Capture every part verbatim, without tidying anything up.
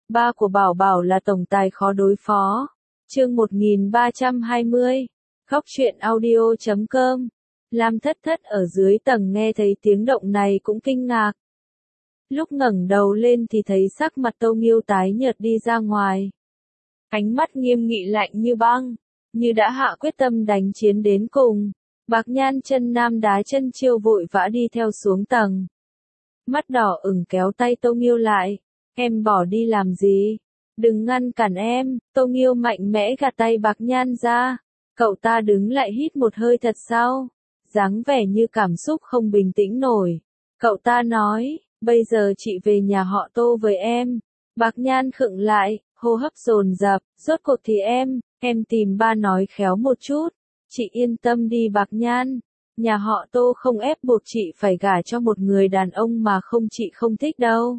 Ba của Bảo Bảo là tổng tài khó đối phó. Chương một nghìn ba trăm hai mươi. Khóc chuyện audio chấm com. Lam Thất Thất ở dưới tầng nghe thấy tiếng động này cũng kinh ngạc. Lúc ngẩng đầu lên thì thấy sắc mặt Tâu Nghiêu tái nhợt đi ra ngoài. Ánh mắt nghiêm nghị lạnh như băng, như đã hạ quyết tâm đánh chiến đến cùng. Bạc Nhan chân nam đá chân chiêu vội vã đi theo xuống tầng. Mắt đỏ ửng kéo tay Tâu Nghiêu lại. Em bỏ đi làm gì? Đừng ngăn cản em. Tâu Nghiêu mạnh mẽ gạt tay Bạc Nhan ra. Cậu ta đứng lại hít một hơi thật sâu, dáng vẻ như cảm xúc không bình tĩnh nổi. Cậu ta nói, bây giờ chị về nhà họ Tô với em. Bạc Nhan khựng lại, hô hấp dồn dập, rốt cuộc thì em, em tìm ba nói khéo một chút. Chị yên tâm đi Bạc Nhan, nhà họ Tô không ép buộc chị phải gả cho một người đàn ông mà không chị không thích đâu.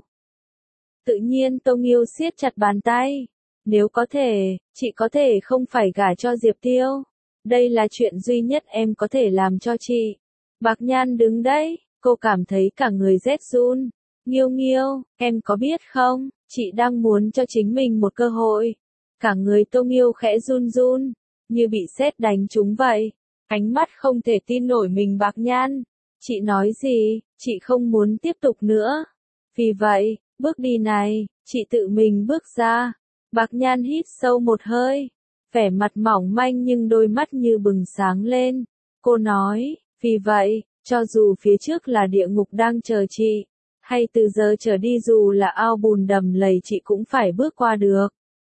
Tự nhiên Tâu Nghiêu siết chặt bàn tay. Nếu có thể, chị có thể không phải gả cho Diệp Tiêu. Đây là chuyện duy nhất em có thể làm cho chị. Bạc Nhan đứng đấy, cô cảm thấy cả người rét run. Nghiêu Nghiêu, em có biết không, chị đang muốn cho chính mình một cơ hội. Cả người Tâu Nghiêu khẽ run run, như bị sét đánh trúng vậy. Ánh mắt không thể tin nổi mình Bạc Nhan. Chị nói gì, chị không muốn tiếp tục nữa. Vì vậy, bước đi này, chị tự mình bước ra. Bạc Nhan hít sâu một hơi, vẻ mặt mỏng manh nhưng đôi mắt như bừng sáng lên. Cô nói, vì vậy, cho dù phía trước là địa ngục đang chờ chị, hay từ giờ trở đi dù là ao bùn đầm lầy chị cũng phải bước qua được.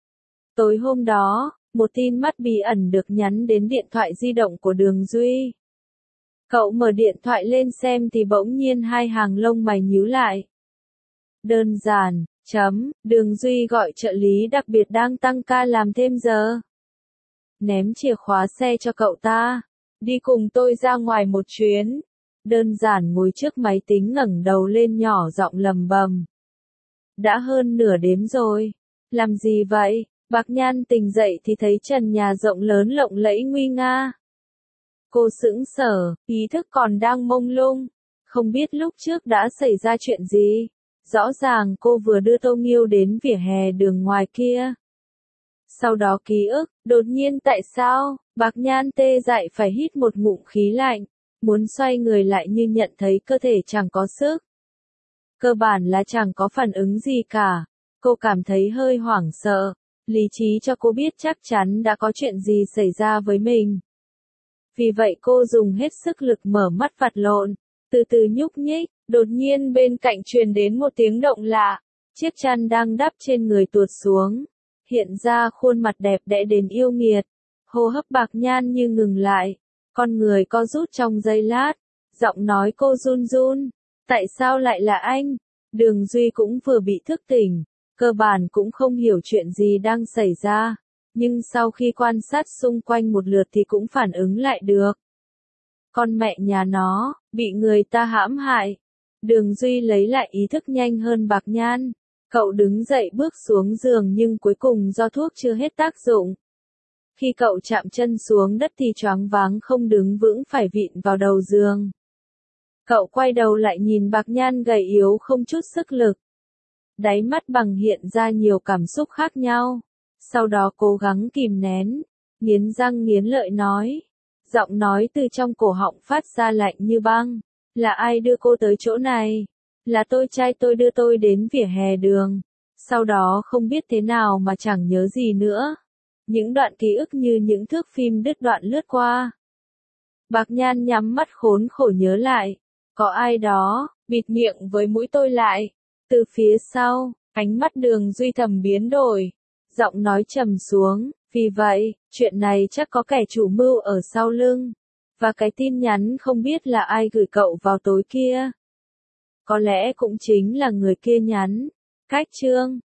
Tối hôm đó, một tin mắt bí ẩn được nhắn đến điện thoại di động của Đường Duy. Cậu mở điện thoại lên xem thì bỗng nhiên hai hàng lông mày nhíu lại. Đơn giản, chấm, Đường Duy gọi trợ lý đặc biệt đang tăng ca làm thêm giờ. Ném chìa khóa xe cho cậu ta. Đi cùng tôi ra ngoài một chuyến. Đơn giản ngồi trước máy tính ngẩng đầu lên nhỏ giọng lầm bầm. Đã hơn nửa đêm rồi. Làm gì vậy? Bạc Nhan tỉnh dậy thì thấy trần nhà rộng lớn lộng lẫy nguy nga. Cô sững sờ, ý thức còn đang mông lung. Không biết lúc trước đã xảy ra chuyện gì. Rõ ràng cô vừa đưa Tâu Nghiêu đến vỉa hè đường ngoài kia. Sau đó ký ức, đột nhiên tại sao, Bạc Nhan tê dại phải hít một ngụm khí lạnh, muốn xoay người lại nhưng nhận thấy cơ thể chẳng có sức. Cơ bản là chẳng có phản ứng gì cả, cô cảm thấy hơi hoảng sợ, lý trí cho cô biết chắc chắn đã có chuyện gì xảy ra với mình. Vì vậy cô dùng hết sức lực mở mắt vặt lộn, từ từ nhúc nhích. Đột nhiên bên cạnh truyền đến một tiếng động lạ, chiếc chăn đang đắp trên người tuột xuống, hiện ra khuôn mặt đẹp đẽ đến yêu nghiệt. Hô hấp Bạc Nhan như ngừng lại, con người co rút trong giây lát, giọng nói cô run run, tại sao lại là anh? Đường Duy cũng vừa bị thức tỉnh, cơ bản cũng không hiểu chuyện gì đang xảy ra, nhưng sau khi quan sát xung quanh một lượt thì cũng phản ứng lại được. Con mẹ nhà nó, bị người ta hãm hại. Đường Duy lấy lại ý thức nhanh hơn Bạc Nhan. Cậu đứng dậy bước xuống giường nhưng cuối cùng do thuốc chưa hết tác dụng. Khi cậu chạm chân xuống đất thì choáng váng không đứng vững phải vịn vào đầu giường. Cậu quay đầu lại nhìn Bạc Nhan gầy yếu không chút sức lực. Đáy mắt bằng hiện ra nhiều cảm xúc khác nhau. Sau đó cố gắng kìm nén, nghiến răng nghiến lợi nói. Giọng nói từ trong cổ họng phát ra lạnh như băng. Là ai đưa cô tới chỗ này? Là tôi trai tôi đưa tôi đến vỉa hè đường. Sau đó không biết thế nào mà chẳng nhớ gì nữa. Những đoạn ký ức như những thước phim đứt đoạn lướt qua. Bạc Nhan nhắm mắt khốn khổ nhớ lại. Có ai đó, bịt miệng với mũi tôi lại. Từ phía sau, ánh mắt Đường Duy thầm biến đổi. Giọng nói trầm xuống, vì vậy, chuyện này chắc có kẻ chủ mưu ở sau lưng. Và cái tin nhắn không biết là ai gửi cậu vào tối kia. Có lẽ cũng chính là người kia nhắn. Cách chương